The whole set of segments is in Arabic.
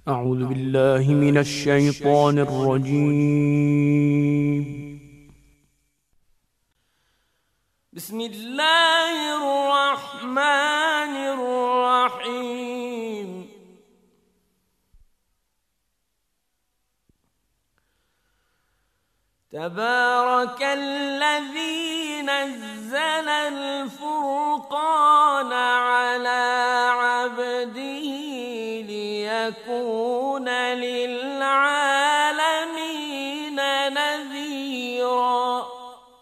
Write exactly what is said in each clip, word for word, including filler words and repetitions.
أعوذ بالله من الشيطان الرجيم. بسم الله الرحمن الرحيم. تبارك الذي نزل الفرقان على عبده ليكون للعالمين نذيرا.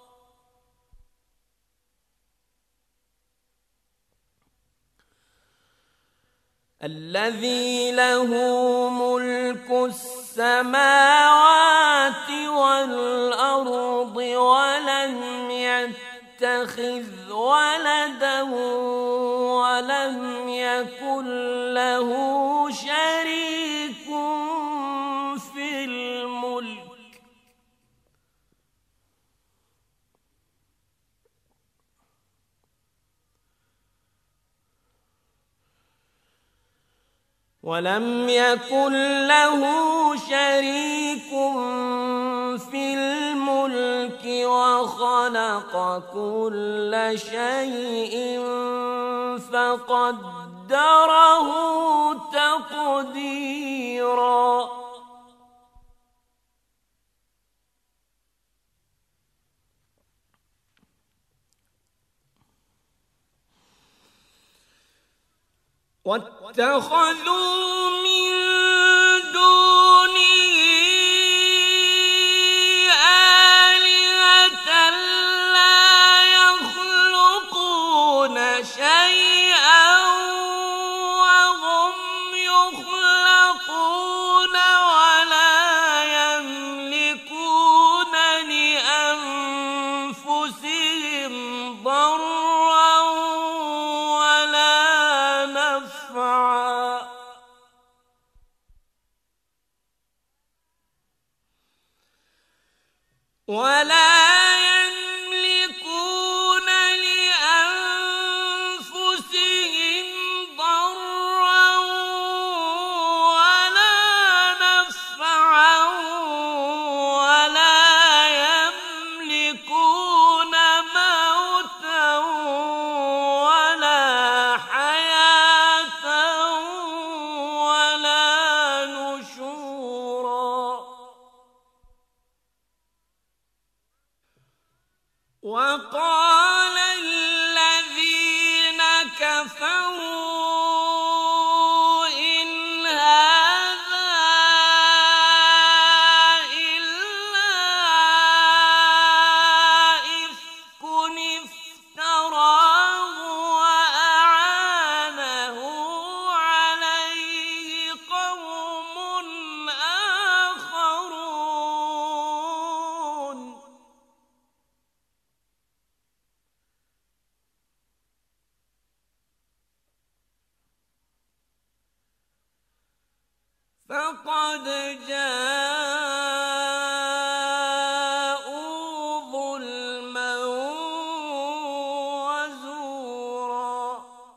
الذي له ملك السماوات والأرض ولم يتخذ ولدا ولم يكن له شريك في الملك ولم يكن له شريك في الملك وخلق كل شيء فقدره تقديرا. واتخذوا من دونه آلهة لا يخلقون شيئا وهم يخلقون ولا يملكون لأنفسهم ضرا ولا نفعا ولا يملكون لأنفسهم ضرا ولا نفعا ولا يملكون موتا ولا حياة ولا نشورا. وقال الذين كفروا إن هذا إلا إفك افتراه وأعانه عليه قوم آخرون. فقد جاءوا ظلما وزورا.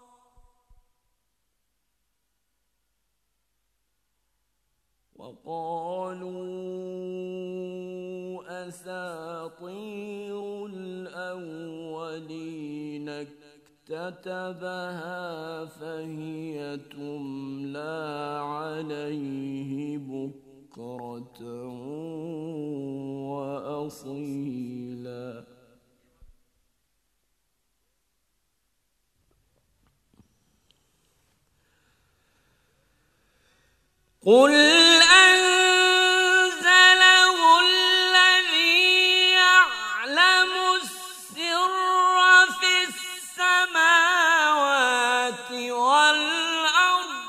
وقالوا أساطير الأولين اكتتبها فهي تملى عليه بكرة وأصيلا. قل أنزله الذي يعلم السر في السماوات والأرض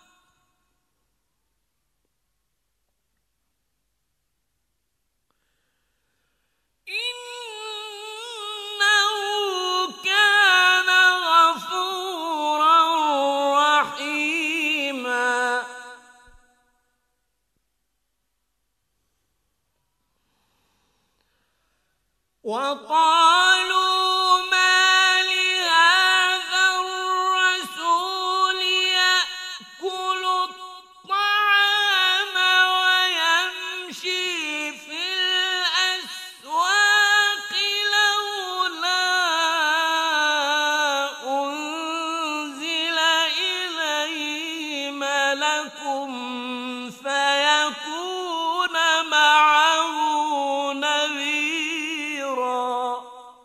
إنه كان غفورا رحيما. وقالوا ما لهذا الرسول يأكل الطعام لكم فيكون معه نذيرا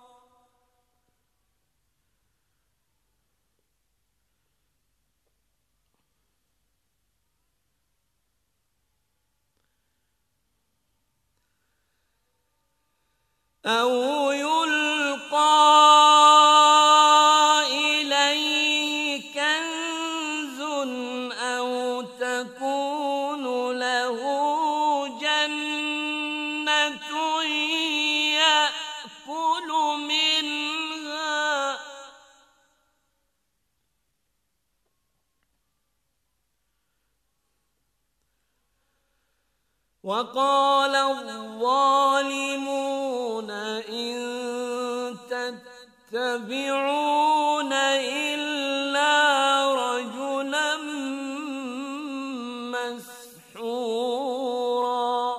أو يلقى إليه كنز أو تكون له جنة يأكل منها وقال الظالمون إن تتبعون إلا رجلا مسحورا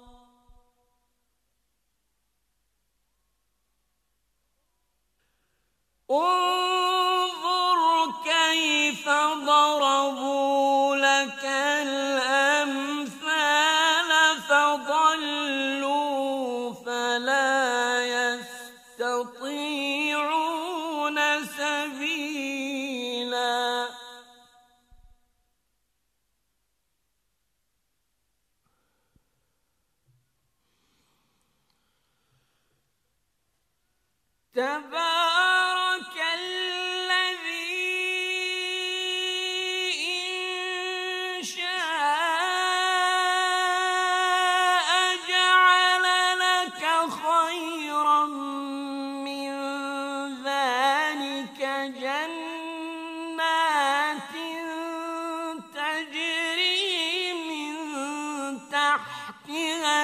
انظر كيف ضربوا لك الأمثال فضلوا فلا يستطيعون سبيلا تبارك الذي إن شاء جعل لك خيرا من ذلك جنات تجري من تحتها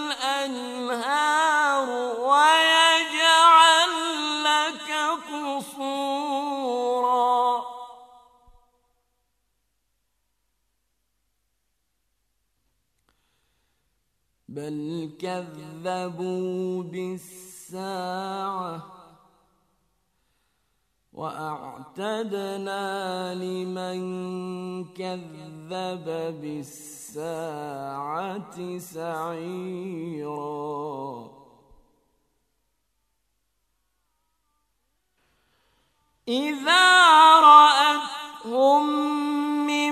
الأنهار ويجعل لك قصورا بل كذبوا بالساعة وأعتدنا لمن كذب بالساعة سعيرا إذا رأتهم من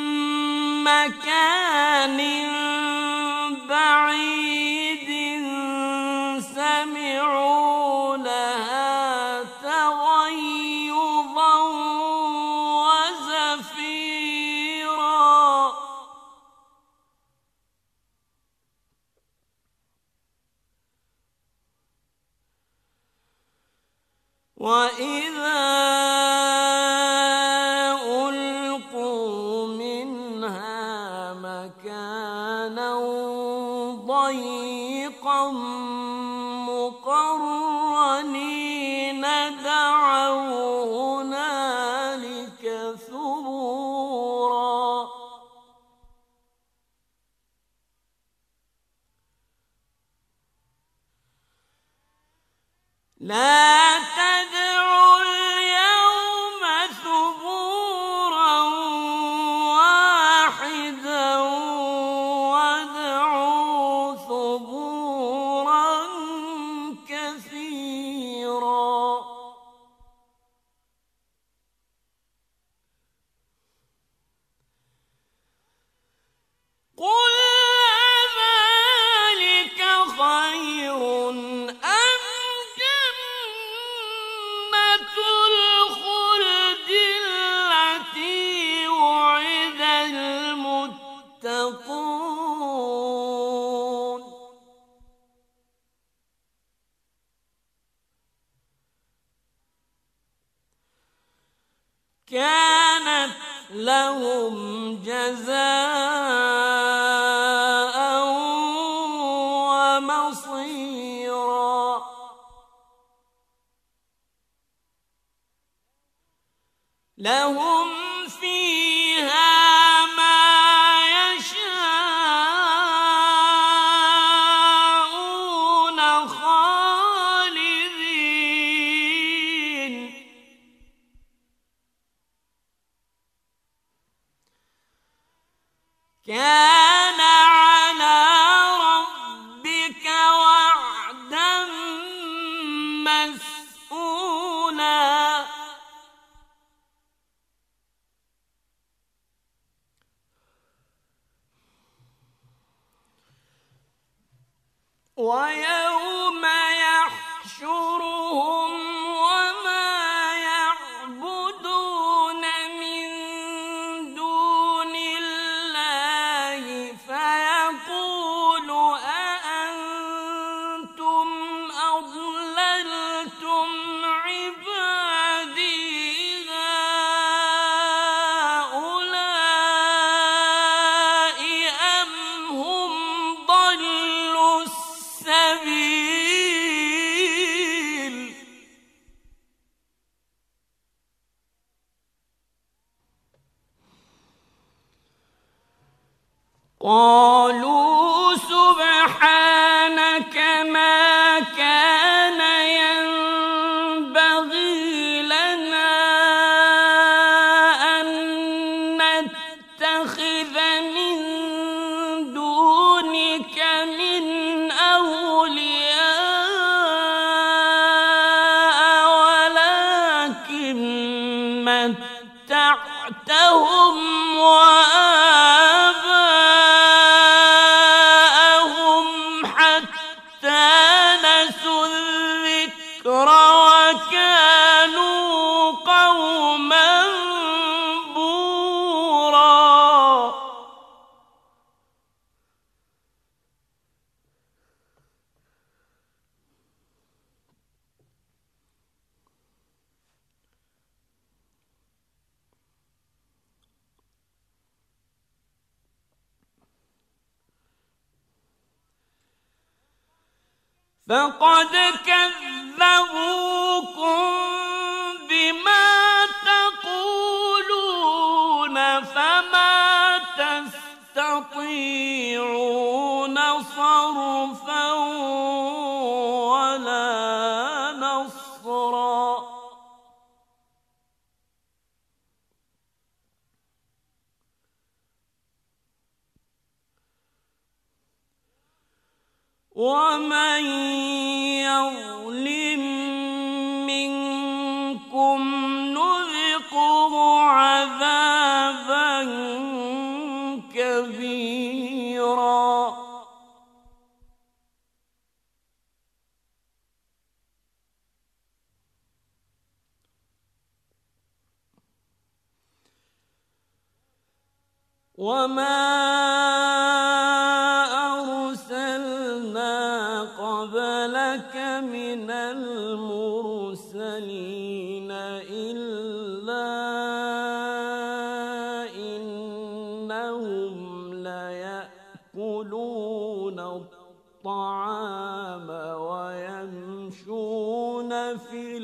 مكان بعيد سمعوا لها تغيظا وزفيرا وإذا ألقوا منها مكانا ضيقا مقرنين دعوا هنالك ثبورا لا تدعوا اليوم ثبورا واحدا وادعوا ثبورا كثيرا قل أذلك خير أم جنة الخلد التي وعد المتقون كانت لهم جزاء ومصيرا لهم فيها ما يشاءون خالدين كان على ربك وعدا مسئولا ويوم يحشرهم وما يعبدون من دون الله فيقول أأنتم أضللتم عبادي هؤلاء أم هم ضلوا السبيل قالوا سبحانك ما كان ينبغي لنا أن نتخذ من دونك من أولياء ولكن متعتهم وآباءهم حتى نسوا الذكر وكانوا قوما بورا فقد كذبوكم بما تقولون فما تستطيعون صرفا ولا نصرا ومن يظلم منكم نذقه عذابا كبيرا وما قبلك من المرسلين إلا إنهم ليأكلون الطعام ويمشون في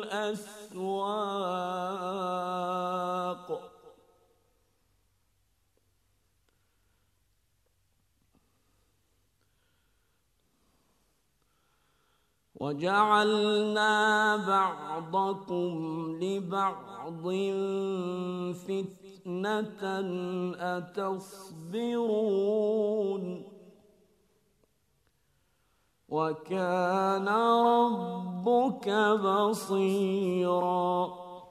الأسواق وجعلنا بعضكم لبعض فتنة أتصبرون وكان ربك بصيرا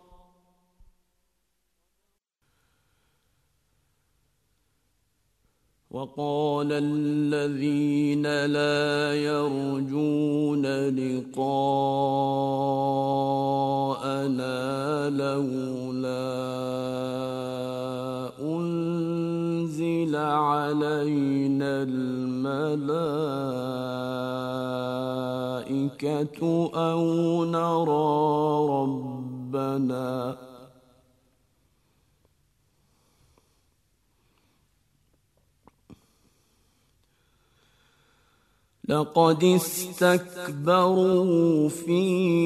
وقال الذين لا يرجون لقاءنا لولا أنزل علينا الملائكة أو نرى ربنا لقد استكبروا في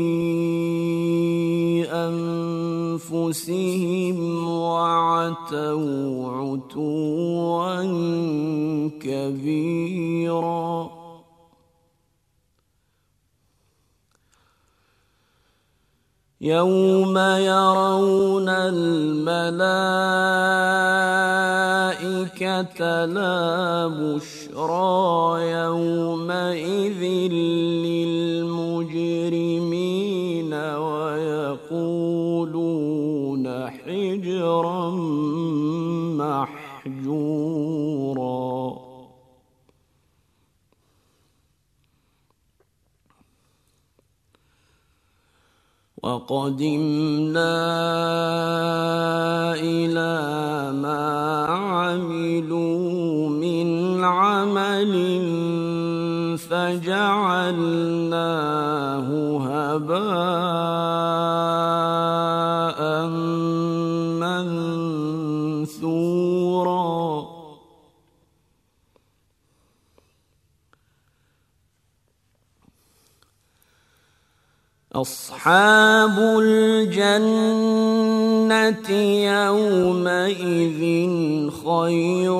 أنفسهم وعتوا عتوا كبيرا يوم يرون الملائكة الملائكة لا بشرى يومئذ للمجرمين ويقولون حجرا محجورا وقدمنا إلى ما عملوا من عمل فجعلناه هباء منثورا أصحاب الجنة يومئذ خير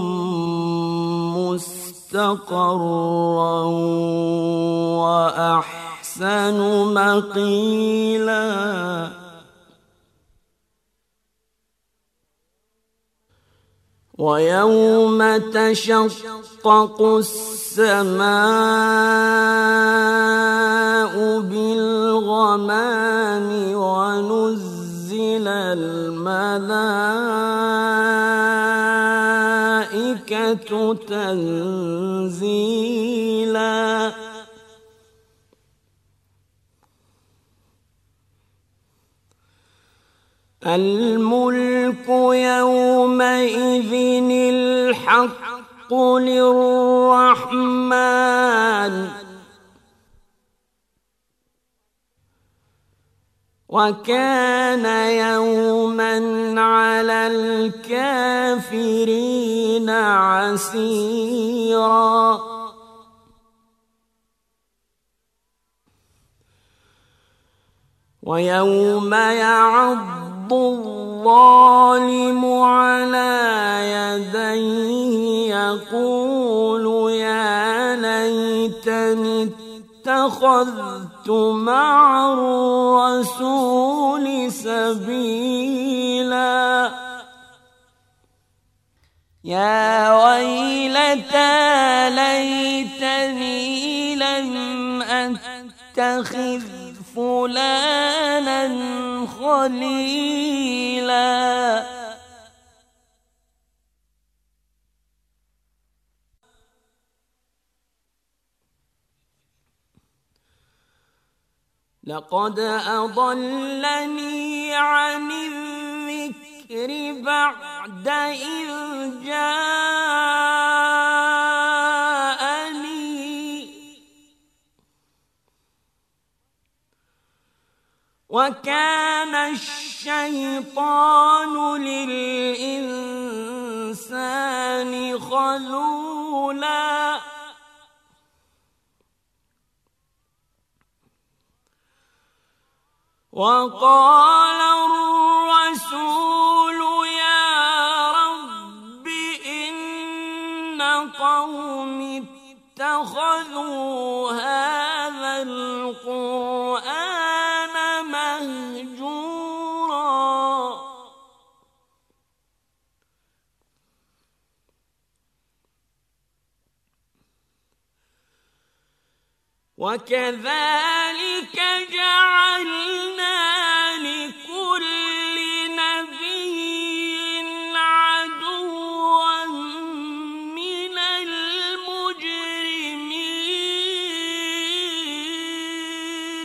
مستقرا وأحسن مقيلا ويوم تشقق السماء بالغمام ونزل الملائكة تنزيلا الملك يومئذ الحق للرحمن وكان يوما على الكافرين عسيرا ويوم يعض الظالم على يديه يقول يا ليتني اتخذت مع الرسول سبيلا يا ويلتى ليتني لم أتخذ فلانا خليلا لقد أضلني عن الذكر بعد إذ جاءني وكان الشيطان للإنسان خذولا وقال الرسول يا رب إن قومي اتخذوا هذا القرآن مهجورا وكذلك جعلنا لكل نبي عدوا من المجرمين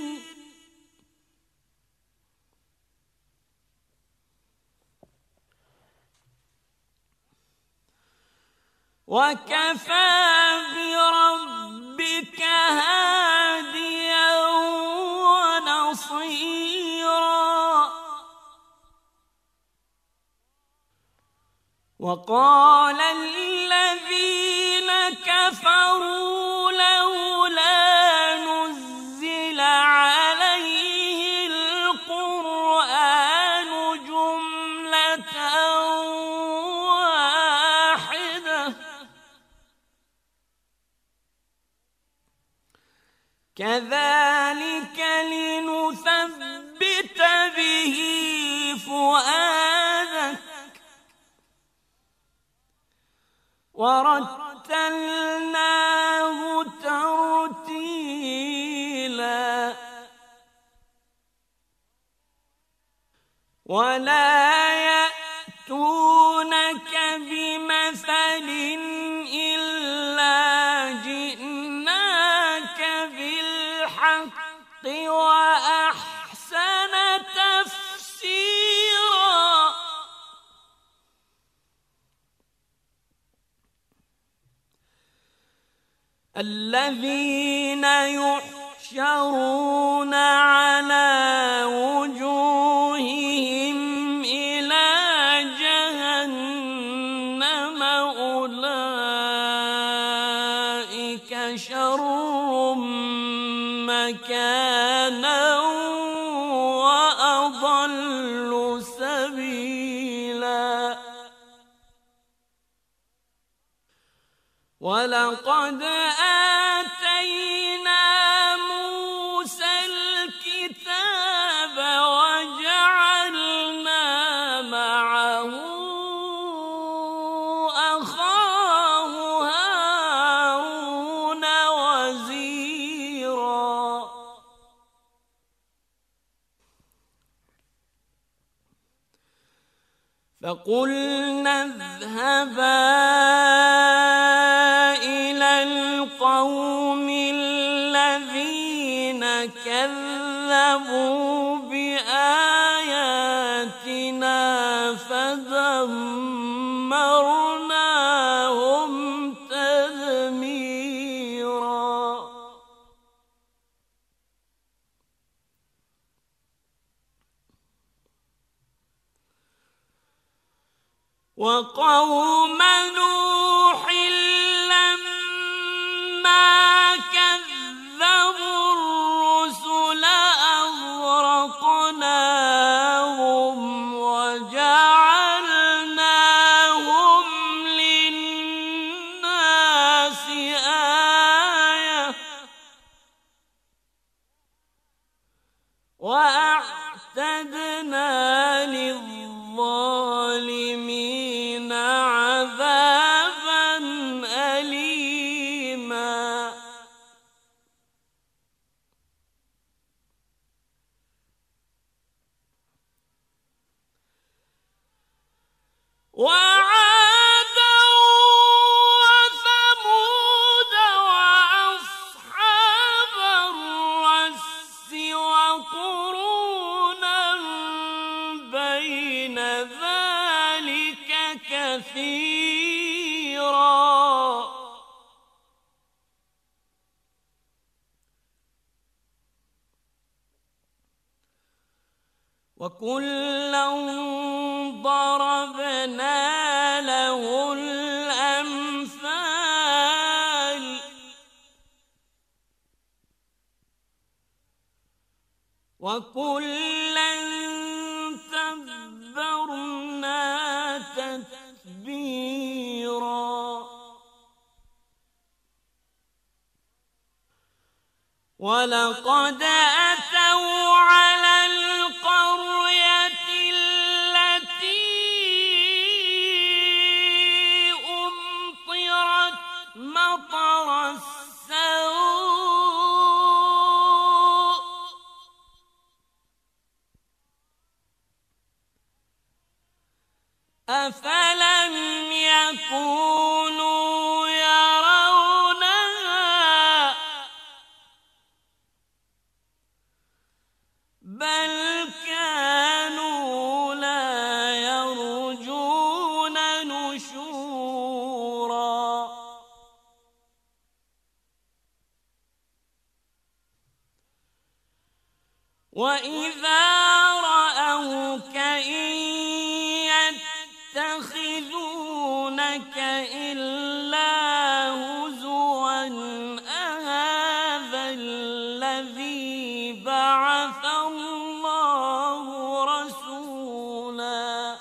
وكفى بربك هاديا ونصيرا وقال الذين كفروا لولا نزل عليه القرآن جملة واحدة كذلك لنثبت به فؤادك ورتلناه ترتيلا ولا يأتونك بمثل إلا جئناك بالحق وأحسن تفسيرا الذين يحشرون على وجوههم إلى جهنم أولئك شر مكانا وأضل سبيلا ولقد آتينا موسى الكتاب وجعلنا معه أخاه هارون وزيرا فقلنا اذهبا القوم الذين كذبوا بآياتنا فدمرناهم تدميرا وقوم نوح كذبوا الرسل أغرقناهم وجعلناهم للناس آية وأعتدنا للظالمين عذابا أليما وعادا وثمود وأصحاب الرس وقرونا بين ذلك كثيرا وكلا ضربنا له الأمثال وكلا تبرنا تتبيرا ولقد أتوا على القرية التي أمطرت مطر السوء أفلم يكونوا يرونها بل كانوا لا يرجون نشورا وإذا رأوك إن يتخذونك إلا هزوا أهذا الذي بعث الله رسولا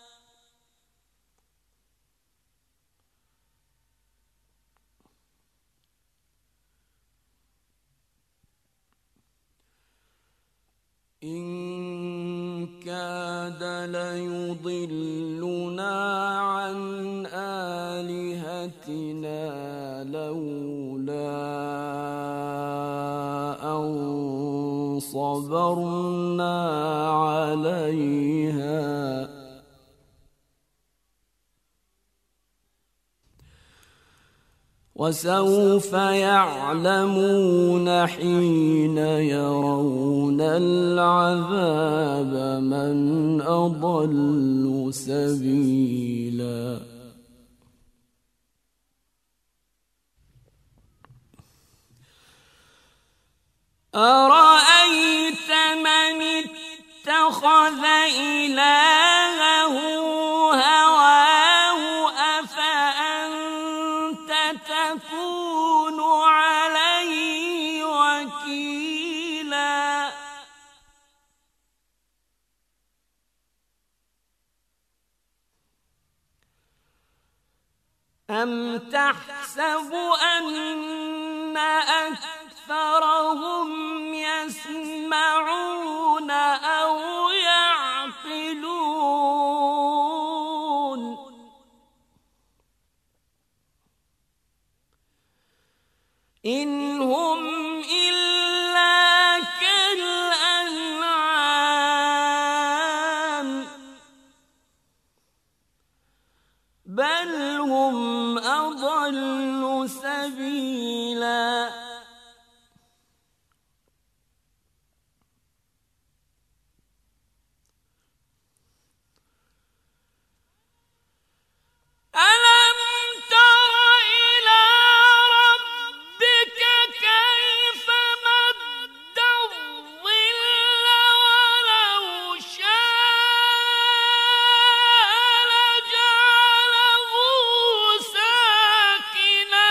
إن كاد ليضلنا عن آلهتنا لولا أن صبرنا عليها وسوف يعلمون حين يرون العذاب من أضل سبيلا. أرأيت من اتخذ إلهه هواه أفأنت تكون عليه وكيلا. أم تحسب أن أكثرهم يسمعون أو يعقلون إن هم إلا كالأنعام بل هم أضل سبيلا. ألم تر إلى ربك كيف مد الظل ولو شاء لجعله ساكنا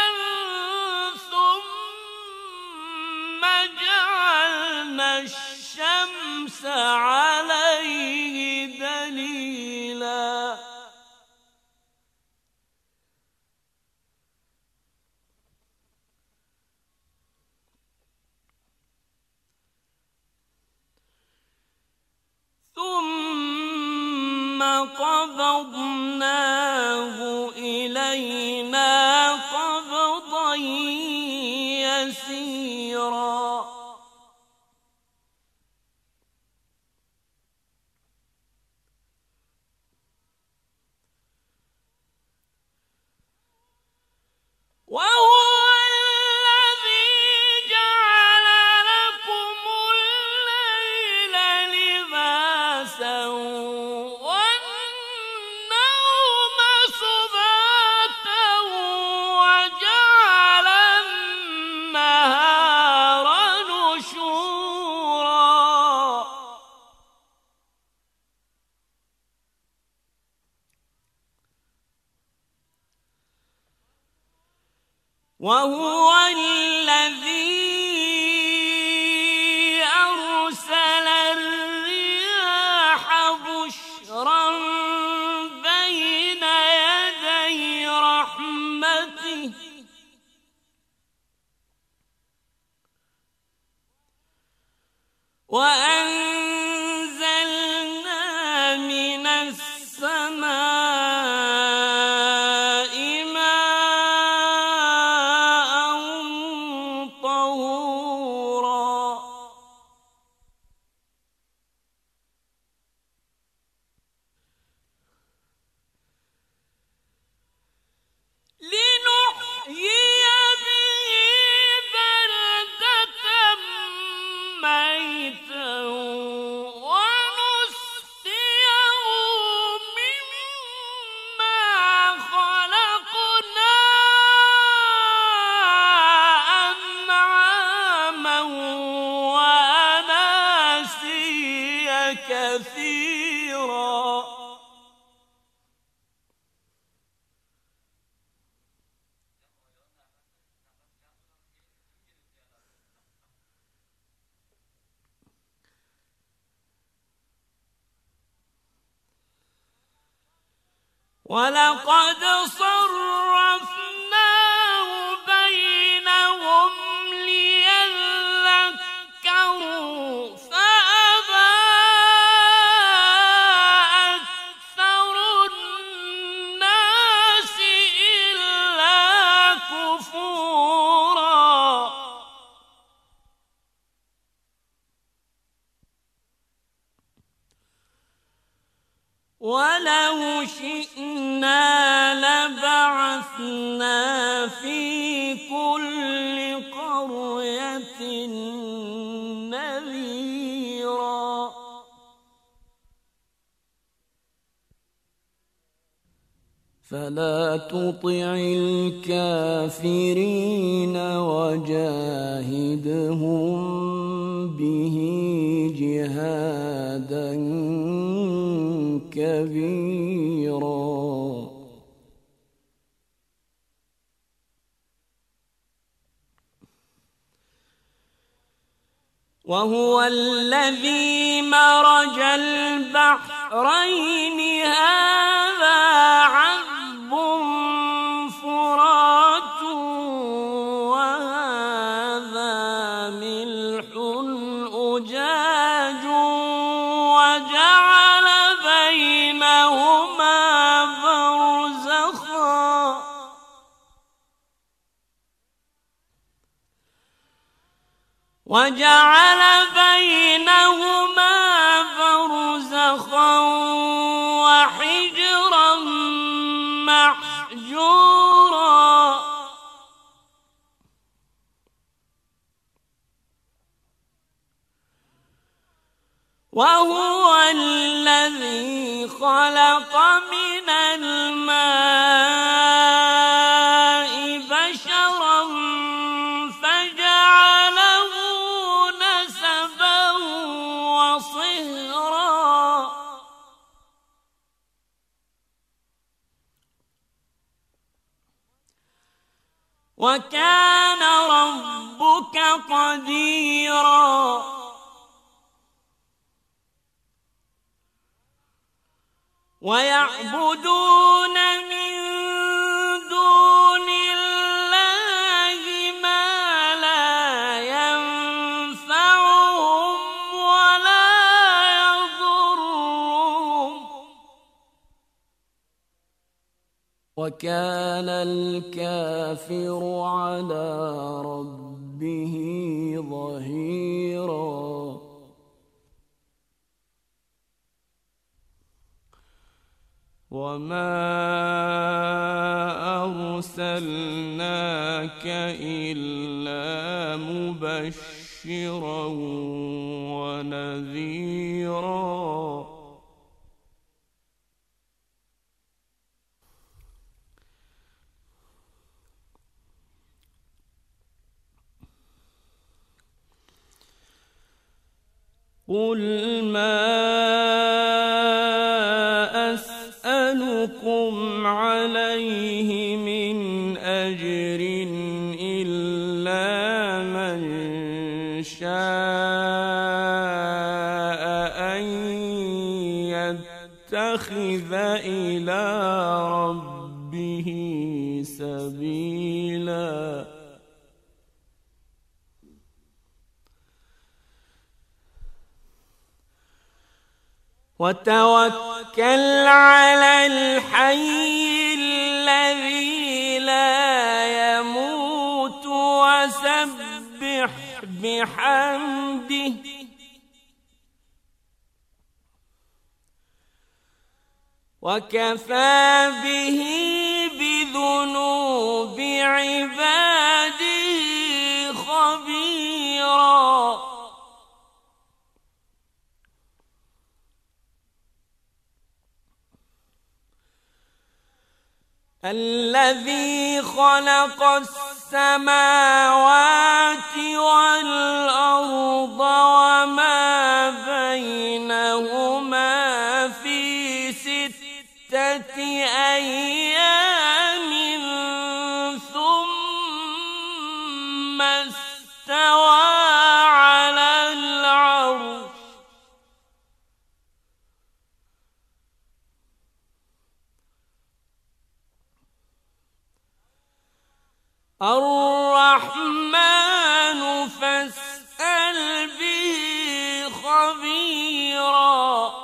ثم جعلنا الشمس عليه دليلا. ثم قبضناه إلينا قبضا يسيرا. وهو وهو الذي أرسل الرياح بشرا بين يدي رحمته وأنزلنا من السماء ماء طهورا لنحيي به بلدة ميتا ونسقيه مما خلقنا أنعاما وأناسيا كثيرا. ولقد صرفناه بينهم ليذكروا فأبى أكثر الناس إلا وبعثنا في كل قرية نذيرا فلا تطع الكافرين وجاهدهم به جهادا كبيرا وهو الذي مرج البحرين هذا عذب فرات وهذا ملح أجاج وجعل بينهما برزخا وجعل بينهما برزخا وحجرا محجورا وهو الذي خلق من الماء بشرا فجعله نسبا وصهرا وكان ربك قديرا ويعبدون من دون الله ما لا ينفعهم ولا يضرهم وكان الكافر على ربه ظهيرا وما أرسلناك إلا مبشرا ونذيرا قل ما أسألكم عليه من أجر إلا من شاء أن يتخذ إلى ربه سبيلا وتوكل على الحي الذي لا يموت وسبح بحمده وكفى به بذنوب عباده خبيرا الذي خلق السماوات والأرض وما بينهما في ستة أيام ثم استوى على العرش الرحمن فاسأل به خبيرا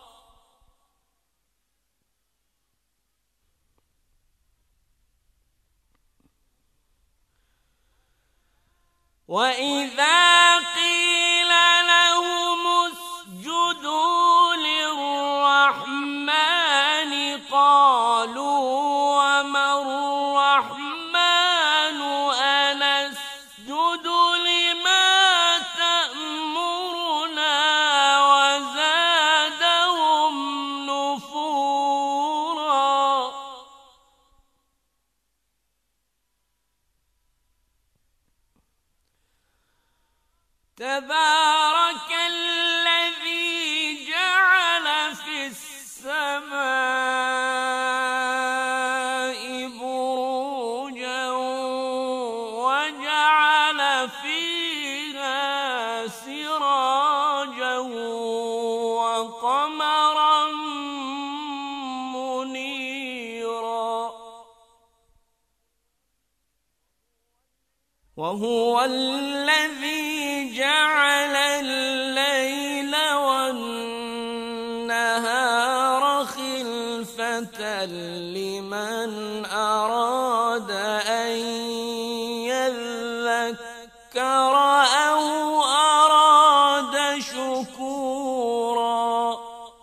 وإذا قيل لهم اسجدوا للرحمن قالوا وما الرحمن تبارك الذي جعل في السماء بروجا وجعل فيها سراجا وقمرا منيرا وهو الذي جعل الليل والنهار خلفة لمن أراد أن يذكر أو أراد شكورا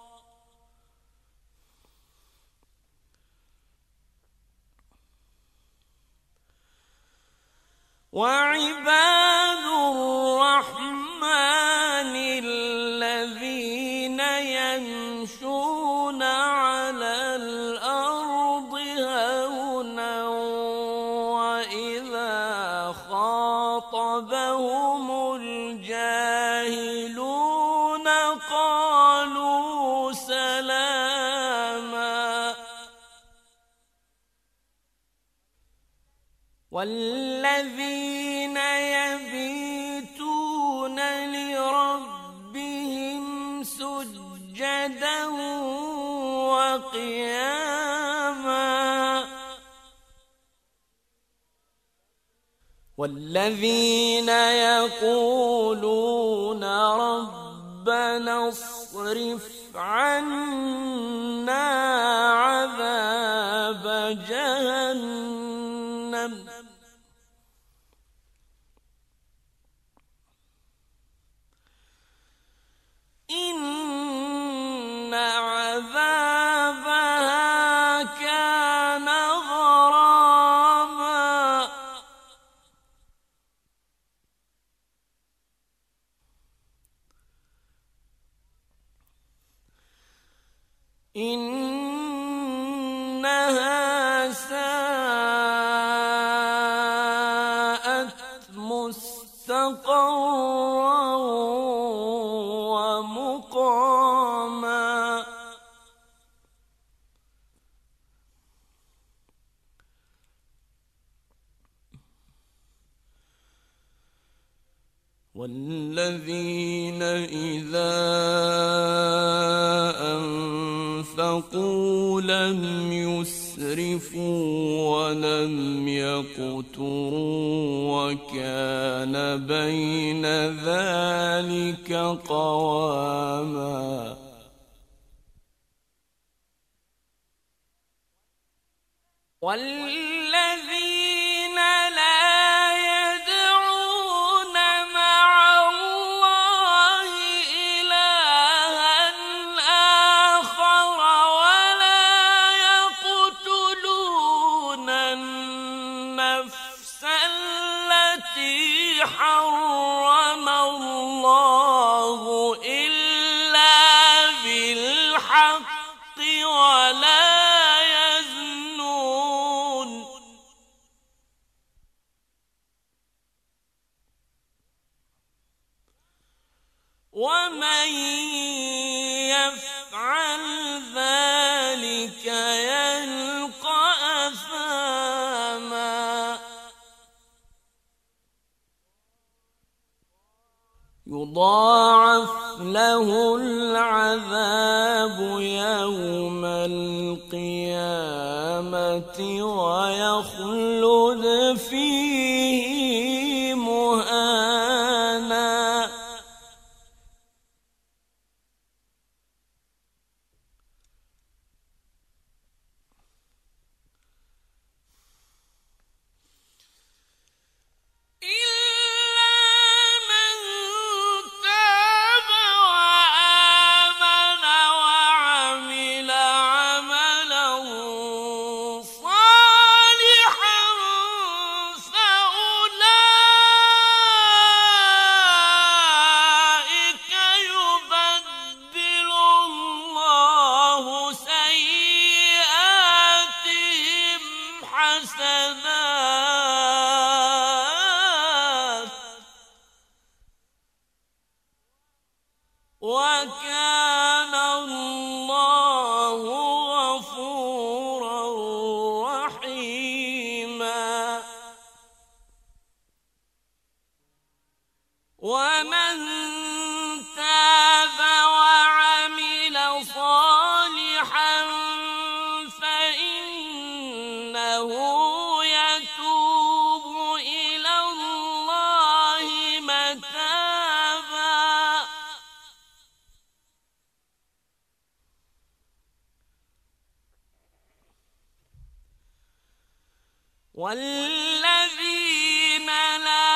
وعباد الرحمن الذين يمشون على الأرض هونا وإذا خاطبهم الجاهلون قالوا سلاما والذين يبيتون لربهم سجدا وقياما والذين يقولون ربنا اصرف عنا عذاب جهنم إن عذابها كان غراما إنها ساءت مستقرا ومقاما والذين إذا أنفقوا لم يسرفوا ولم يقتروا وكان بين ذلك قواما والذين لا يدعون مع الله إلها آخر ولا يقتلون النفس التي حرم الله إلا بالحق ولا ومن يفعل ذلك يلقى أثاما يضاعف له العذاب يوم القيامة ويخلد فيه مهانا صالحا ومن تاب وعمل صالحا فإنه يتوب إلى الله متابا والذين لا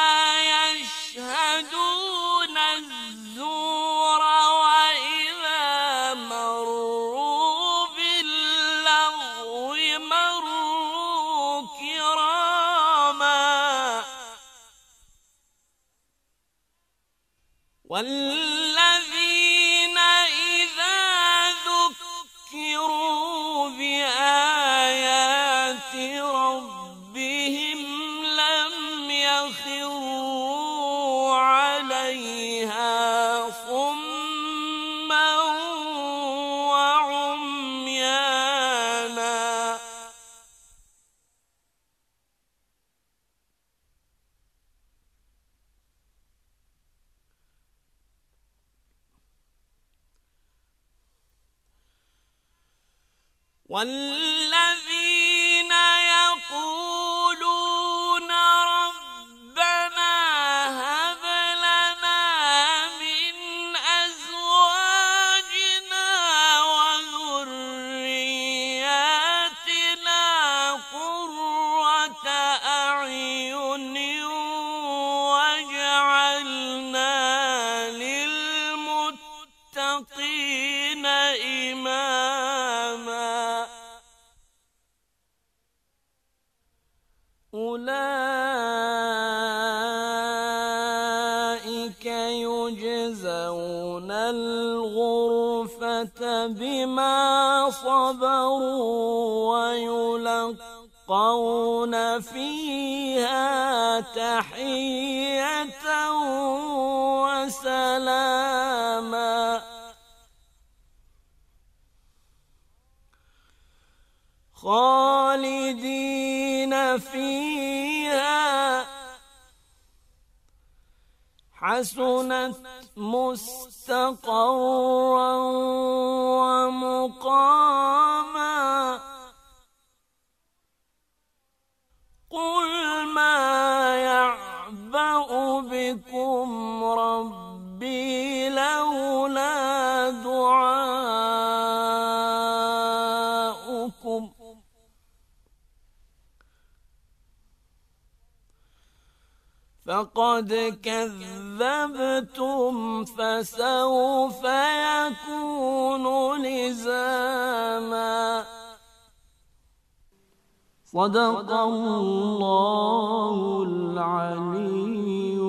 يشهدون الزور وإذا مروا باللغو مروا كراما والذين إذا ذكروا بآيات ربهم لم يخروا عليها صما وعميانا والذين يقولون ربنا هب لنا من أزواجنا وذرياتنا قرة أعين واجعلنا للمتقين إماما أولئك يجزون الغرفة بما صبروا ويلقون فيها تحية وسلاما خالدين فيها حسنت مستقرا ومقاما قل ما يعبأ بكم ربي لولا دعاؤكم فقد كذبتم فسوف يكون لزاما صدق الله العلي